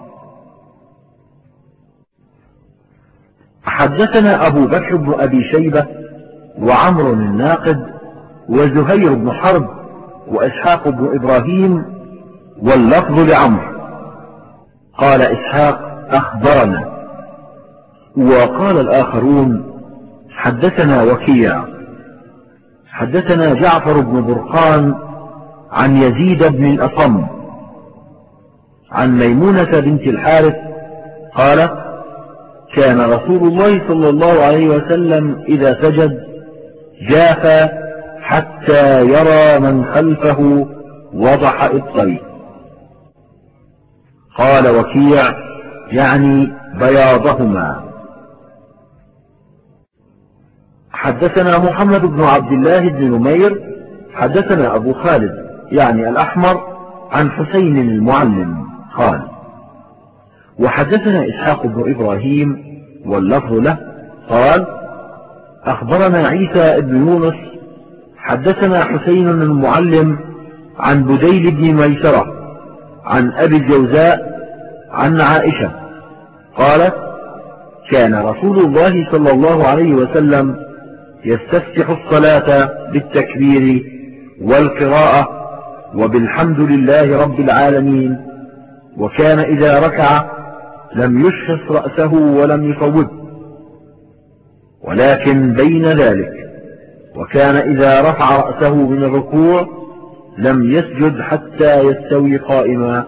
حدثنا أبو بكر بن أبي شيبة وعمر الناقد وزهير بن حرب وإسحاق بن إبراهيم واللفظ لعمر. قال إسحاق أخبرنا، وقال الآخرون حدثنا وكيع حدثنا جعفر بن برقان عن يزيد بن الأصم عن ميمونة بنت الحارث قالت: كان رسول الله صلى الله عليه وسلم إذا سجد جاف حتى يرى من خلفه وضح إبطيه. قال وكيع يعني بياضهما. حدثنا محمد بن عبد الله بن نمير حدثنا أبو خالد يعني الأحمر عن حسين المعلم قال: وحدثنا إسحاق بن إبراهيم واللفظ له قال: أخبرنا عيسى بن يونس حدثنا حسين المعلم عن بديل بن ميسرة عن أبي الجوزاء عن عائشة قالت: كان رسول الله صلى الله عليه وسلم يستفتح الصلاة بالتكبير والقراءة وبالحمد لله رب العالمين وكان إذا ركع لم يشخص رأسه ولم يفوض، ولكن بين ذلك، وكان إذا رفع رأسه من الركوع لم يسجد حتى يستوي قائما،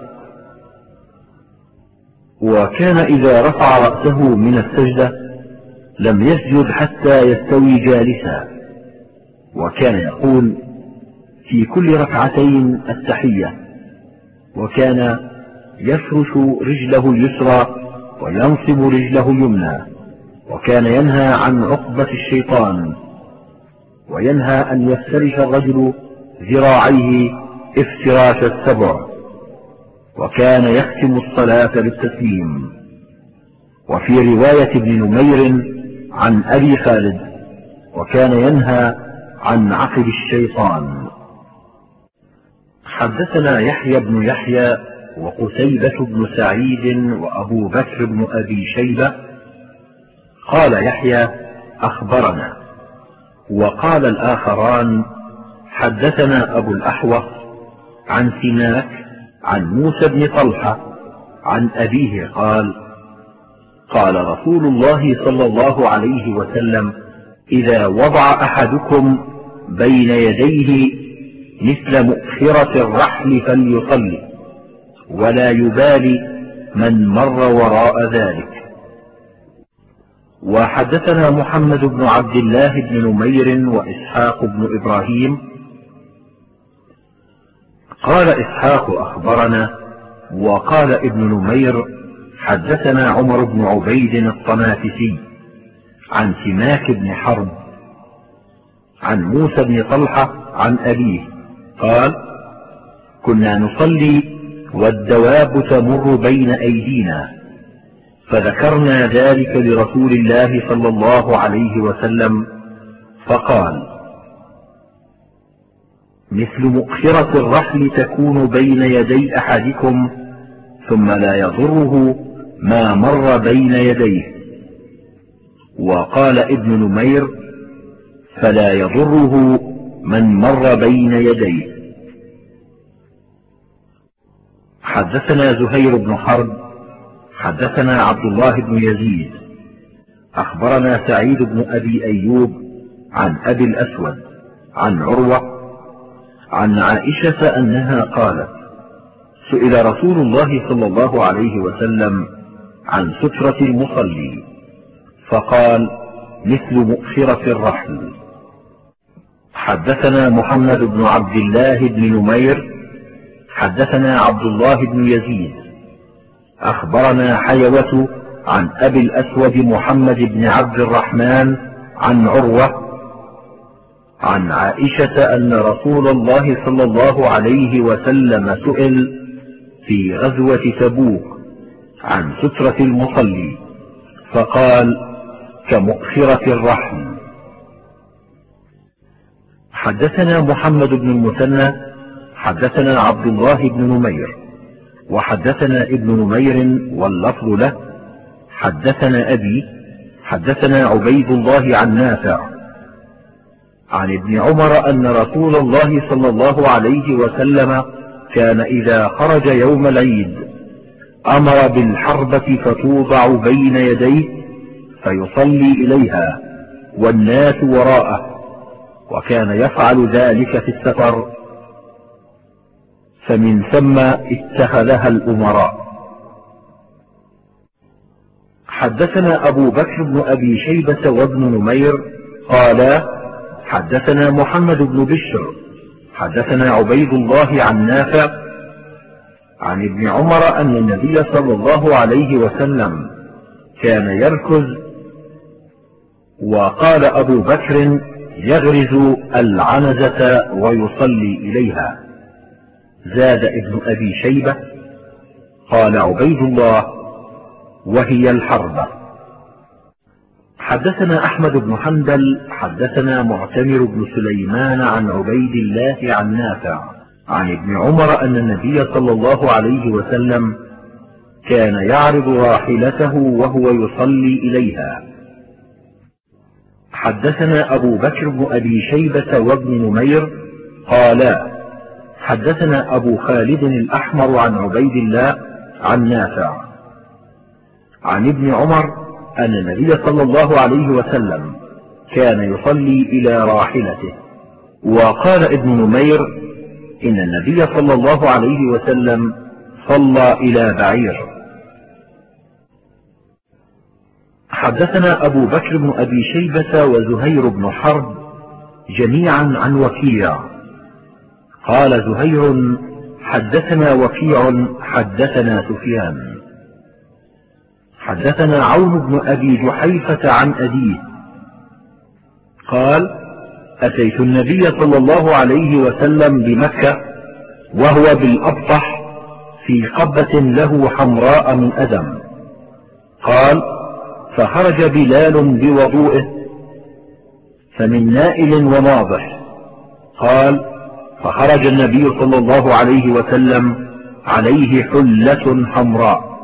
وكان إذا رفع رأسه من السجدة لم يسجد حتى يستوي جالسا، وكان يقول في كل ركعتين التحية، وكان يفرش رجله اليسرى وينصب رجله اليمنى، وكان ينهى عن عقبة الشيطان، وينهى أن يفترش الرجل ذراعيه افتراش السبع، وكان يختم الصلاة بالتسليم. وفي رواية ابن نمير عن أبي خالد: وكان ينهى عن عقب الشيطان. حدثنا يحيى بن يحيى وقتيبة بن سعيد وأبو بكر بن أبي شيبة. قال يحيى: أخبرنا. وقال الآخران: حدثنا أبو الأحوص عن سماك عن موسى بن طلحة عن أبيه قال: قال رسول الله صلى الله عليه وسلم: إذا وضع أحدكم بين يديه مثل مؤخرة الرحل فليصلي، ولا يبالي من مر وراء ذلك. وحدثنا محمد بن عبد الله بن نمير وإسحاق بن إبراهيم. قال إسحاق: أخبرنا. وقال ابن نمير: حدثنا عمر بن عبيد الطنافسي عن سماك بن حرب عن موسى بن طلحة عن أبيه قال: كنا نصلي والدواب تمر بين أيدينا، فذكرنا ذلك لرسول الله صلى الله عليه وسلم، فقال: مثل مؤخرة الرحل تكون بين يدي أحدكم، ثم لا يضره ما مر بين يديه. وقال ابن نمير: فلا يضره من مر بين يديه. حدثنا زهير بن حرب حدثنا عبد الله بن يزيد أخبرنا سعيد بن أبي أيوب عن أبي الأسود عن عروة عن عائشة أنها قالت: سئل رسول الله صلى الله عليه وسلم عن سترة المصلي، فقال: مثل مؤخرة الرحل. حدثنا محمد بن عبد الله بن نمير حدثنا عبد الله بن يزيد أخبرنا حيوة عن أبي الأسود محمد بن عبد الرحمن عن عروة عن عائشة أن رسول الله صلى الله عليه وسلم سئل في غزوة تبوك عن سترة المصلي، فقال: كمؤخرة الرحل. حدثنا محمد بن المثنى حدثنا عبد الله بن نمير وحدثنا ابن نمير واللفظ له حدثنا أبي حدثنا عبيد الله عن نافع عن ابن عمر أن رسول الله صلى الله عليه وسلم كان إذا خرج يوم العيد أمر بالحربة فتوضع بين يديه فيصلي إليها والناس وراءه، وكان يفعل ذلك في السفر، فمن ثم اتخذها الأمراء. حدثنا أبو بكر بن أبي شيبة وابن نمير قالا: حدثنا محمد بن بشر حدثنا عبيد الله عن نافع عن ابن عمر أن النبي صلى الله عليه وسلم كان يركز، وقال أبو بكر: يغرز العنزة ويصلي إليها. زاد ابن أبي شيبة: قال عبيد الله: وهي الحربة. حدثنا أحمد بن حنبل حدثنا معتمر بن سليمان عن عبيد الله عن نافع عن ابن عمر أن النبي صلى الله عليه وسلم كان يعرض راحلته وهو يصلي إليها. حدثنا أبو بكر بن أبي شيبة وابن نمير قالا: حدثنا أبو خالد الأحمر عن عبيد الله عن نافع عن ابن عمر أن النبي صلى الله عليه وسلم كان يصلي إلى راحلته. وقال ابن نمير إن النبي صلى الله عليه وسلم صلى إلى بعير. حدثنا أبو بكر بن أبي شيبة وزهير بن حرب جميعا عن وكيع قال زهير حدثنا وكيع حدثنا سفيان حدثنا عون بن أبي جحيفة عن أبيه قال أتيت النبي صلى الله عليه وسلم بمكة وهو بالأبطح في قبة له حمراء من أدم. قال فخرج بلال بوضوئه فمن نائل وناضح. قال فخرج النبي صلى الله عليه وسلم عليه حلة حمراء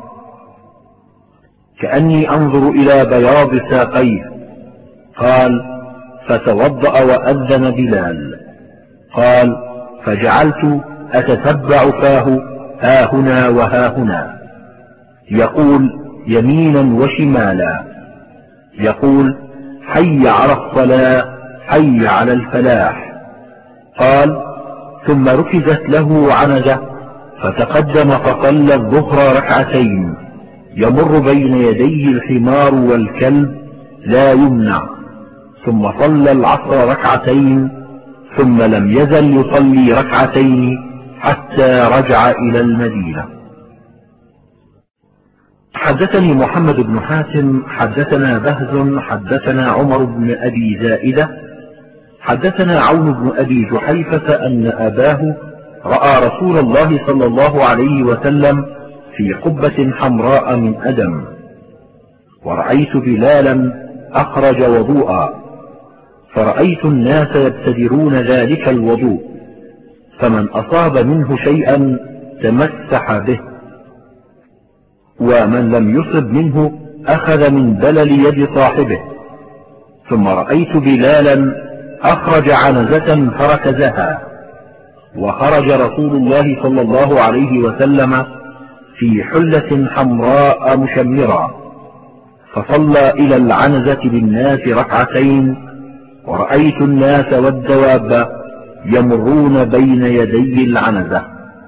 كأني أنظر إلى بياض ساقيه. قال فتوضأ وأذن بلال. قال فجعلت أتتبع فاه هاهنا وهاهنا يقول يمينا وشمالا يقول حي على الصلاة حي على الفلاح. قال ثم ركزت له عنزة فتقدم فصلى الظهر ركعتين يمر بين يديه الحمار والكلب لا يمنع، ثم صلى العصر ركعتين ثم لم يزل يصلي ركعتين حتى رجع إلى المدينة. حدثني محمد بن حاتم حدثنا بهز حدثنا عمر بن أبي زائدة حدثنا عون بن أبي جحيفة أن أباه رأى رسول الله صلى الله عليه وسلم في قبة حمراء من أدم، ورأيت بلالا أخرج وضوءا، فرأيت الناس يبتدرون ذلك الوضوء، فمن أصاب منه شيئا تمسح به، ومن لم يصب منه أخذ من بلل يد صاحبه. ثم رأيت بلالا أخرج عنزة فركزها، وخرج رسول الله صلى الله عليه وسلم في حلة حمراء مشمرة، فصلى إلى العنزة بالناس ركعتين، ورأيت الناس والدواب يمرون بين يدي العنزة.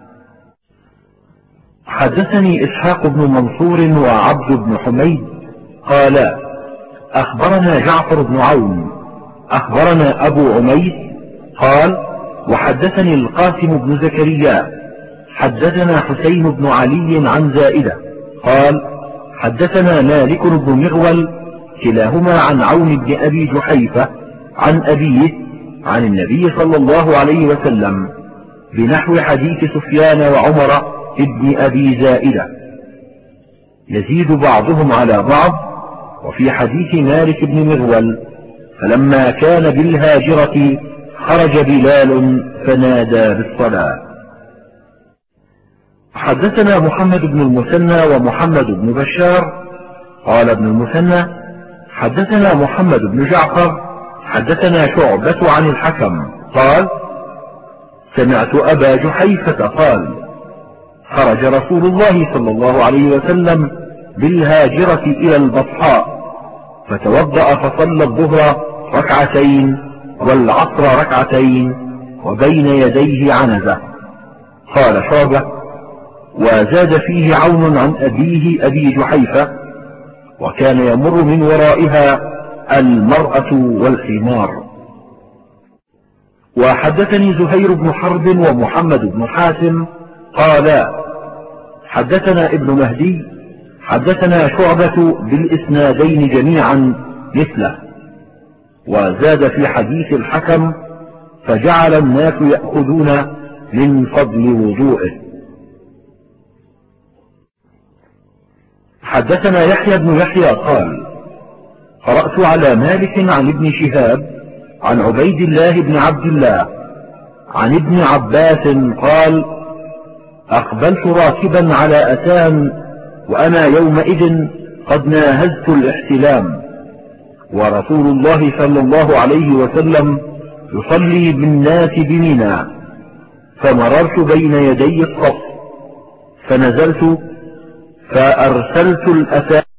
حدثني إسحاق بن منصور وعبد بن حميد قالا أخبرنا جعفر بن عون أخبرنا أبو عميد قال وحدثني القاسم بن زكريا حدثنا حسين بن علي عن زائدة قال حدثنا مالك بن مغول كلاهما عن عون بن أبي جحيفة عن أبيه عن النبي صلى الله عليه وسلم بنحو حديث سفيان وعمر ابن أبي زائدة، يزيد بعضهم على بعض. وفي حديث مالك بن مغول فلما كان بالهاجرة خرج بلال فنادى بالصلاة. حدثنا محمد بن المثنى ومحمد بن بشار قال ابن المثنى حدثنا محمد بن جعفر حدثنا شعبة عن الحكم قال سمعت أبا جحيفة قال خرج رسول الله صلى الله عليه وسلم بالهاجرة إلى البطحاء فتوضأ فصلى الظهر ركعتين والعصر ركعتين وبين يديه عنزة. قال شعبة وزاد فيه عون عن أبيه أبي جحيفة وكان يمر من ورائها المرأة والحمار. وحدثني زهير بن حرب ومحمد بن حاتم قالا حدثنا ابن مهدي حدثنا شعبة بالإسنادين جميعا مثله، وزاد في حديث الحكم فجعل الناس يأخذون من فضل وضوئه. حدثنا يحيى بن يحيى قال قرأت على مالك عن ابن شهاب عن عبيد الله بن عبد الله عن ابن عباس قال أقبلت راكبا على أتان وأنا يومئذ قد ناهزت الاحتلام، ورسول الله صلى الله عليه وسلم يصلي بالناس بمنى، فمررت بين يدي الصف فنزلت فأرسلت الأتى